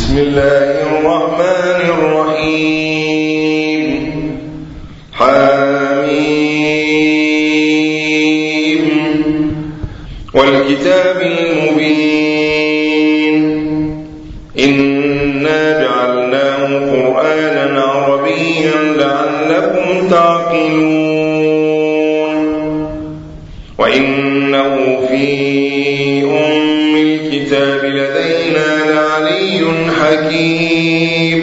بسم الله الرحمن الرحيم. حميم والكتاب المبين إنا جعلناه قرآنا عربيا لعلكم تعقلون وإنه في أم الكتاب لدينا لعلي حكيم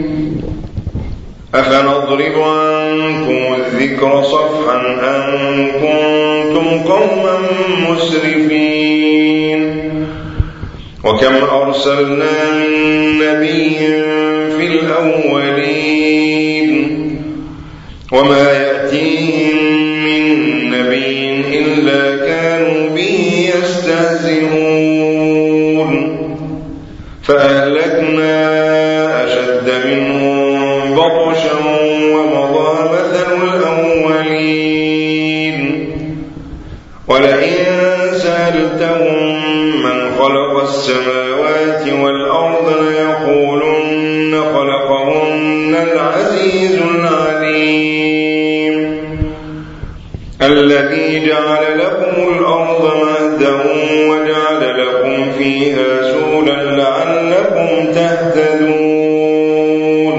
أفنضرب عنكم الذكر صفحا أن كنتم قوما مسرفين وكم أرسلنا من نبي في الأولين وما يأتيهم من نبي إلا كانوا به يستهزئون فأهلكنا أشد منهم بطشا ومضى مثل الأولين ولئن سألتهم من خلق السماوات والأرض ليقولن خلقهن العزيز العليم الذي جعل لكم الأرض مهدا وجعل لكم فيها سبلا لعلكم تهتدون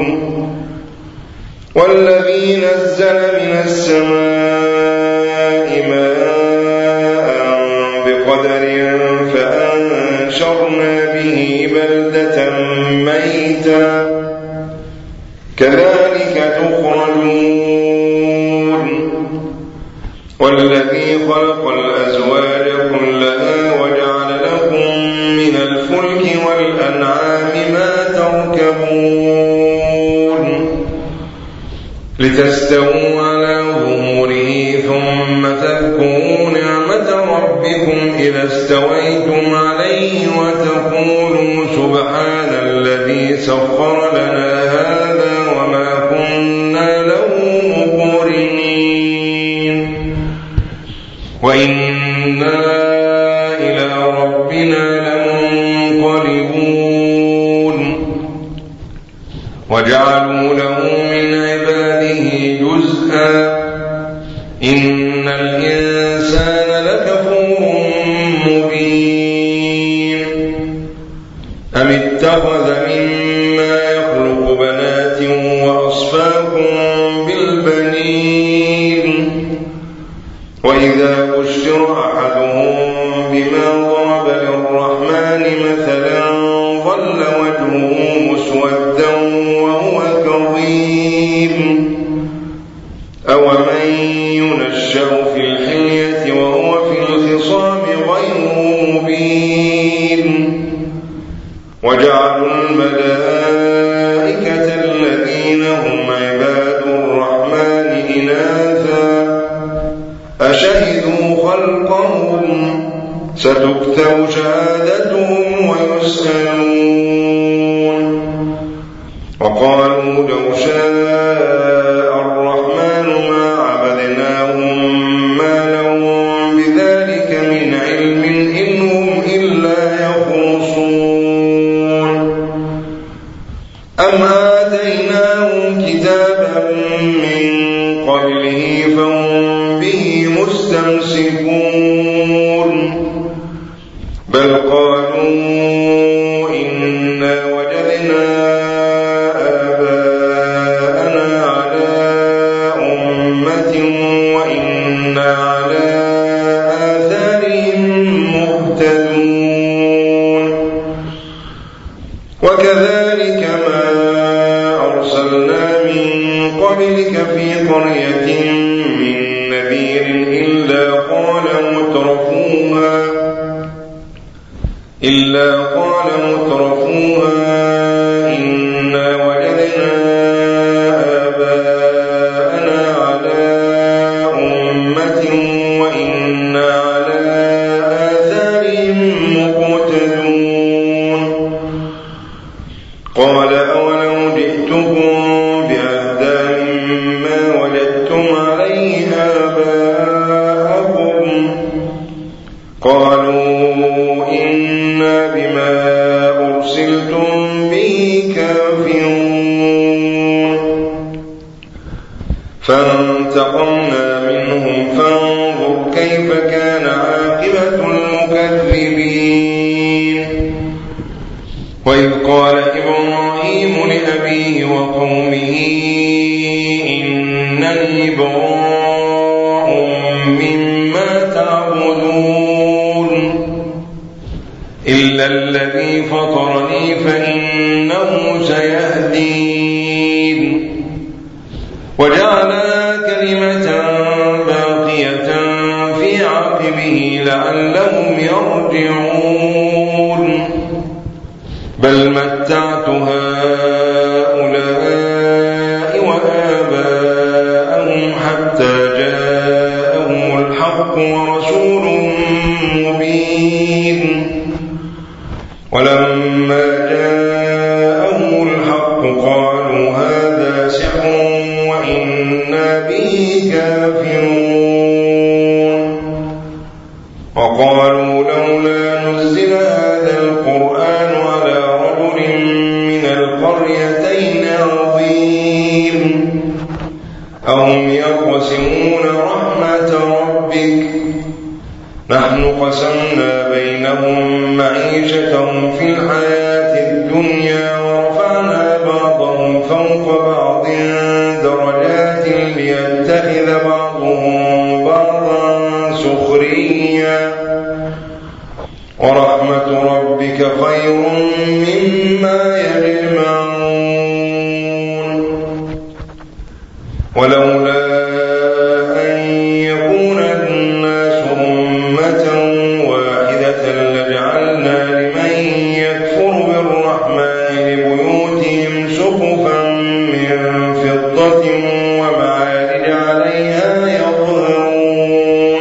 والذي نزل من السماء ماء بقدر فأنشرنا به بلدة ميتا كذلك تخرجون والذي خلق الأزواج كلها وجعل لكم من الفلك والأنعام ما تركبون لتستووا على ظهوره ثم تذكروا نعمة ربكم إذا استويتم عليه وتقولوا سبحان الذي سخر لنا هذا وما كنا له مقرنين وإنا إلى ربنا لمنقلبون وجعلوا له من عباده جزءا إن الإنسان لكفور مبين أم اتخذ مما يخلق بنات وأصفاكم بالبنين وإذا بشر أحدهم بما ضرب للرحمن مثلا ظل وجهه مسودا وهو كظيم أومن ينشأ في الحلية وهو في الخصام غير مبين وجعلوا الملائكة الذين هم عباد الرحمن إناثا أشهدوا خلقهم ستكتب شهادتهم ويسألون وقالوا لو شاء الرحمن ما عبدناهم ما لهم بذلك من علم إن هم إلا يخرصون أم آتيناهم كتابا من قبله فهم به مستمسكون بل قالوا إنا وجدنا آباءنا على أمة وإنا على آثارهم مهتدون وكذلك ما أرسلنا من قبلك في قرية من نذير إلا قال مترفوها إنا وجدنا آباءنا على أمة وإنا على آثارهم مقتدون قال أولو جئتكم بأهدى مما وجدتم عليه آباءكم قالوا إنا بما أرسلتم به كافرون فانتقمنا منهم فانظر كيف كان عاقبة المكذبين وإذ قال إبراهيم لأبيه وقومه إنني براء مما تعبدون إلا الذي فطرني فإنه سيهدين وجعلها كلمة باقية في عقبه لعلهم يرجعون بل متعت هؤلاء وآباءهم حتى جاءهم الحق ورسول مبين ولما جاءهم الحق قالوا هذا سحر وإنا به كافرون وقالوا لولا نزل هذا القرآن على رجل من القريتين عظيم أهم يقسمون رحمة ربك نحن قسمنا بينهم معيشتهم في الحياة الدنيا ورفعنا بعضهم فوق بعض درجات ليتخذ بعضهم بعضا سخريا ورحمة ربك خير مما يجمعون ولولا أن يكون الناس أمة واحدة لجعلنا لمن يكفر بالرحمن لبيوتهم سقفا من فضة ومعارج عليها يظهرون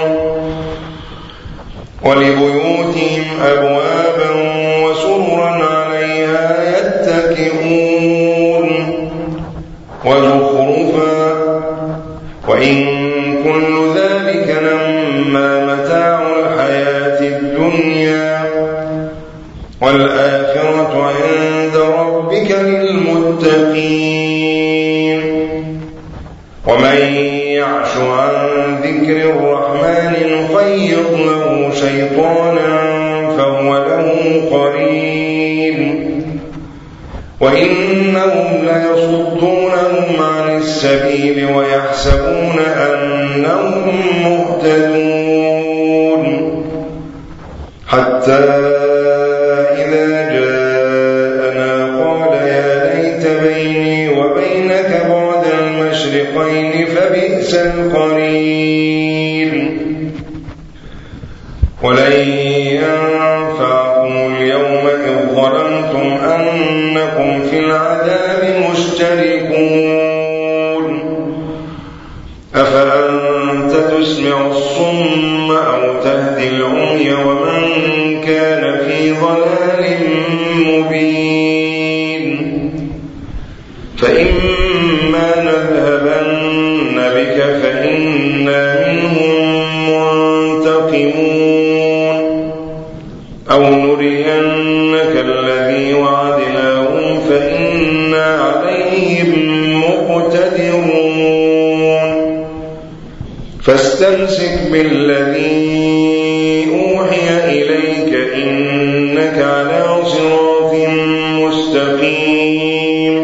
ولبيوتهم أبوابا وسررا عليها يتكئون وزخرفا وإن كل ذلك لما متاع الحياة الدنيا والآخرة عند ربك للمتقين ومن يعش عن ذكر الرحمن نقيض له شيطانا فهو له قرين وإنهم ليصدونهم عن السبيل ويحسبون أنهم مهتدون حتى إذا جاءنا قال يا ليت بيني وبينك بعد المشرقين فبئس القرين ولن ينفعكم اليوم إذ ظلمتم أنكم في العذاب مشتركون أفأنت تسمع الصم أو تهدي العمي ومن كان في ضلال مبين فإما نذهبن بك فإنا منهم منتقمون أو نرينك الذي وعدناهم فإنا عليهم مقتدرون فاستمسك بالذي أوحي إليك إنك على صراط مستقيم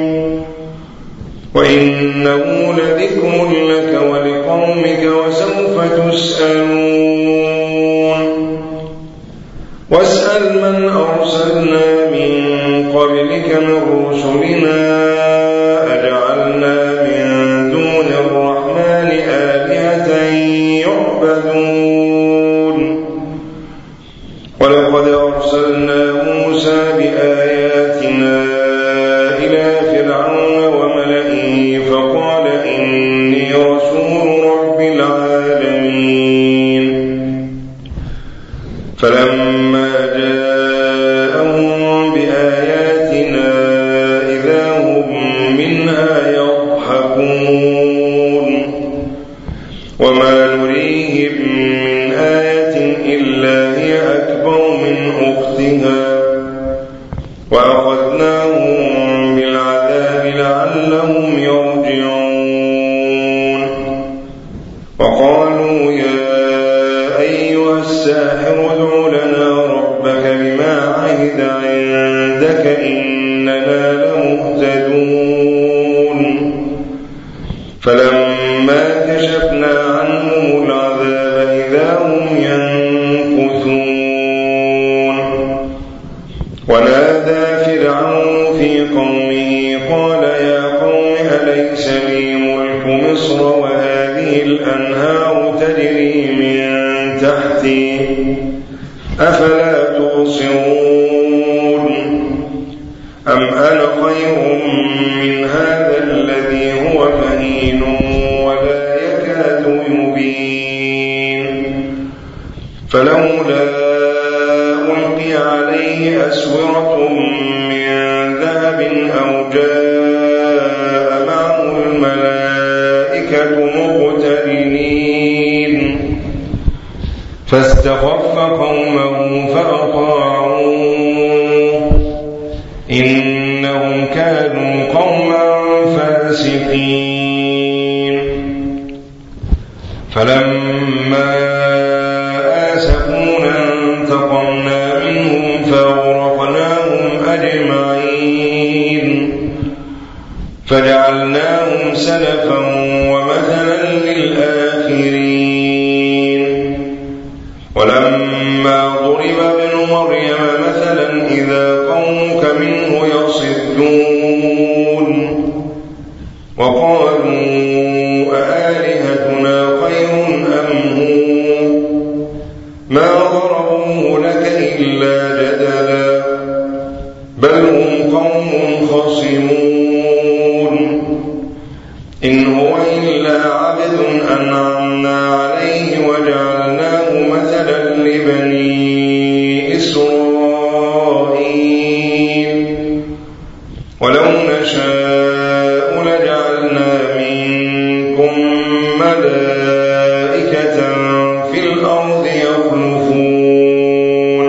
وإنه لذكر لك ولقومك وسوف تسألون واسأل من أرسلنا من قبلك من رسلنا أجعلنا من دون الرحمن آلهة يعبدون ولقد أرسلنا موسى بآياتنا إلى فرعون وملئه فقال إني رسول رب العالمين فلما جاءهم بآياتنا إذا هم إننا لمهتدون فلما كشفنا عنهم العذاب إذا هم ينكثون ونادى فرعون في قومه قال يا قوم أليس لي ملك مصر وهذه الأنهار تجري من تحتي أفلا تبصرون أم أنا خير من هذا الذي هو مهين ولا يكاد يبين فلولا ألقي عليه أسورة من ذهب أو جاء معه الملائكة مقترنين فاستخف قومه فأطاعوه إنهم كانوا قوما فاسقين فلما آسفونا انتقمنا منهم فأغرقناهم أجمعين فجعلناهم سلفا ومثلا للآخرين ولما ضرب ابن مريم مثلا إذا قومك منه يصدون وقالوا أآلهتنا خير أم هو ما ضربوه لك إلا جدلا بل هم قوم خصمون إن هو إلا عبد أنعمنا عليه وجعلناه مثلا لبني إسرائيل ولو نشاء لجعلنا منكم ملائكة في الأرض يخلفون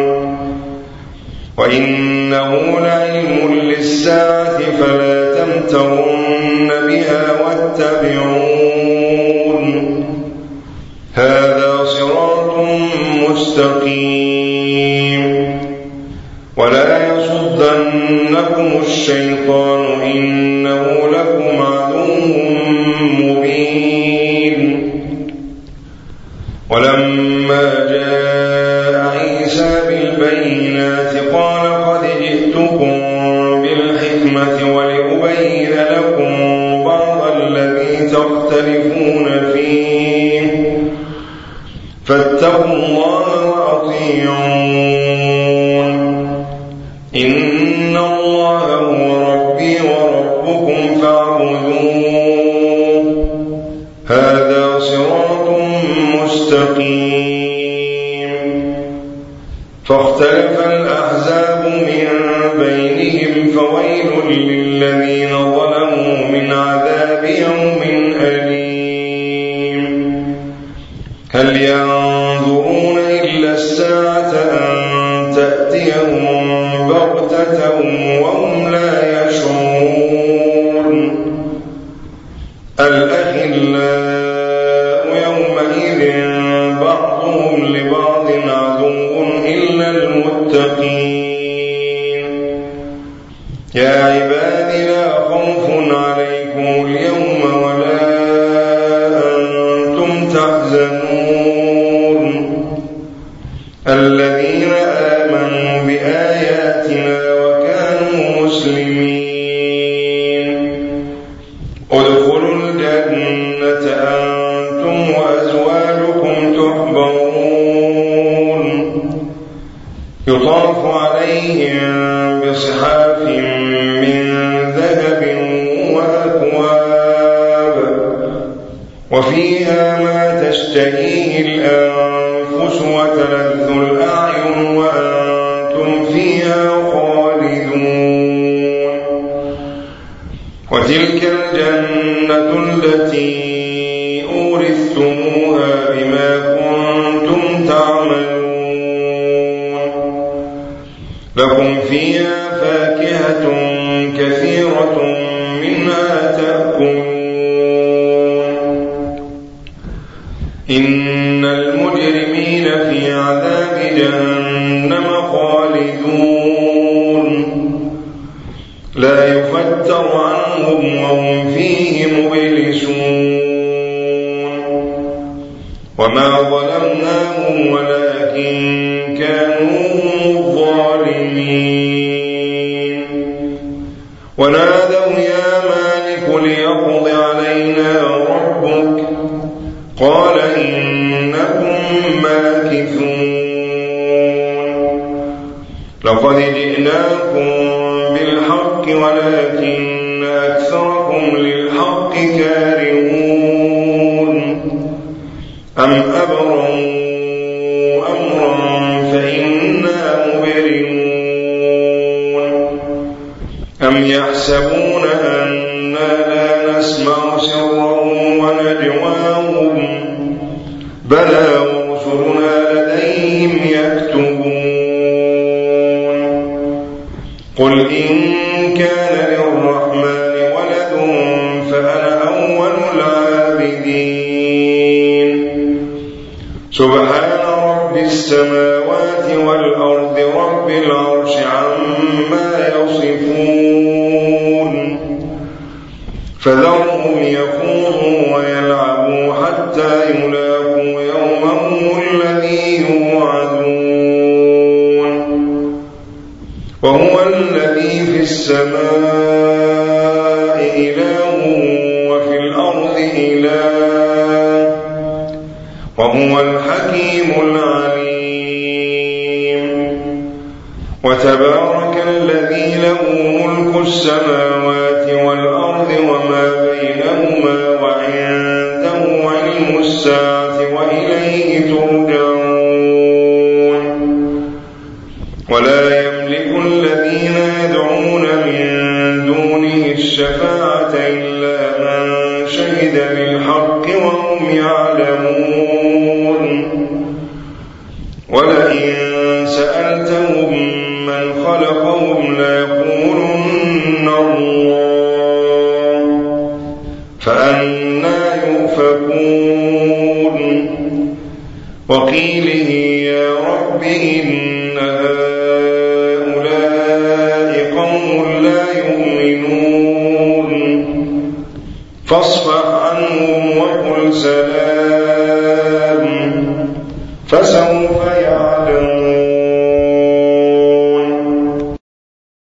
وإنه لعلم للساعة فلا تمترن بها واتبعون هذا صراط مستقيم ولا يصدنكم الشيطان إنه لكم عدو مبين ولما جاء عيسى بالبينات قال قد جئتكم بالحكمة ولأبين لكم بعض الذي تختلفون فيه فاتقوا الله وأطيعون إن الله هو ربي وربكم فاعبدوه هذا صراط مستقيم فاختلف الأحزاب من بينهم فويل للذين ظلموا من عذاب يوم أليم هل ينظرون إلا الساعة أن تأتيهم بغتة وهم لا يشعرون الأخلاء يومئذ بعضهم لبعض عدو إلا المتقين يا عباد لا خوف عليكم اليوم ولا أنتم تحزنون الذين آمنوا بآياتنا وكانوا مسلمين ادخلوا الجنة أنتم وأزواجكم تحبرون يطاف عليهم بصحاف من ذهب وأكواب وفيها ما تشتهيه الأنفس وتلذ الأعين وأنتم فيها خالدون وتلك الجنة التي أورثتموها بما كنتم تعملون لكم فيها فاكهة كثيرة منها تأكلون إن المجرمين في عذاب جهنم خالدون لا يفتر عنهم وهم فيه مبلسون وما ظلمناهم ولكن كانوا هم الظالمين ونادوا يا مالك ليقض علينا ربك قال إنكم ماكثون لقد جئناكم بالحق ولكن أكثركم للحق كارهون أم أبرموا أمرا فإنا مبرمون أم يحسبون أنا لا نسمع سرهم ونجواهم بلى ورسلنا لديهم يكتبون قل إن كان للرحمن ولد فأنا أول العابدين سبحان رب السماوات والأرض رب العرش عما يصفون فذرهم يخوضوا ويلعبوا حتى يلاقوا يومهم الذي يوعدون وهو الذي في السماء إله وفي الأرض إله وهو الحكيم العليم وتبارك الذي له ملك السماوات والأرض وما بينهما وعنده علم الساعة وإليه ترجعون ولا يملك الذين يدعون من دونه الشفاعة إلا من شهد بالحق وهم يعلمون ولئن سألتهم من خلقهم ليقولن الله فأنى يؤفكون وقيله يا رب إن هؤلاء قوم لا يؤمنون فاصفح عنهم وقل سلام